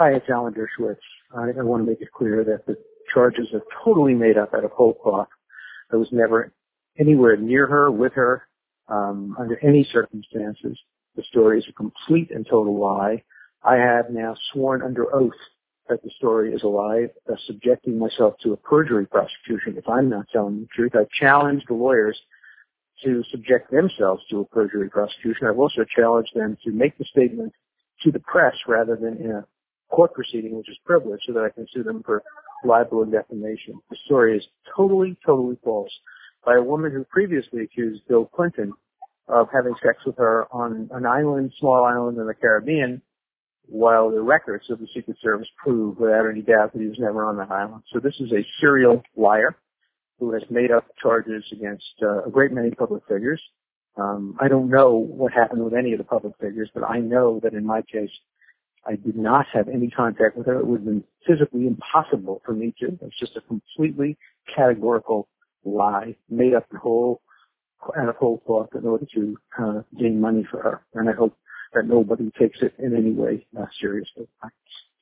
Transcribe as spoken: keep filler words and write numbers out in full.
Hi, it's Alan Dershowitz. I, I want to make it clear that the charges are totally made up out of whole cloth. I was never anywhere near her, with her, um, under any circumstances. The story is a complete and total lie. I have now sworn under oath that the story is a lie, uh, subjecting myself to a perjury prosecution if I'm not telling the truth. I've challenged the lawyers to subject themselves to a perjury prosecution. I've also challenged them to make the statement to the press rather than in a court proceeding, which is privileged, so that I can sue them for libel and defamation. The story is totally, totally false by a woman who previously accused Bill Clinton of having sex with her on an island, small island in the Caribbean, while the records of the Secret Service prove without any doubt that he was never on that island. So this is a serial liar who has made up charges against uh, a great many public figures. Um, I don't know what happened with any of the public figures, but I know that in my case, I did not have any contact with her. It would have been physically impossible for me to. It's just a completely categorical lie made up in whole, out of whole cloth in order to uh, gain money for her. And I hope that nobody takes it in any way uh, seriously.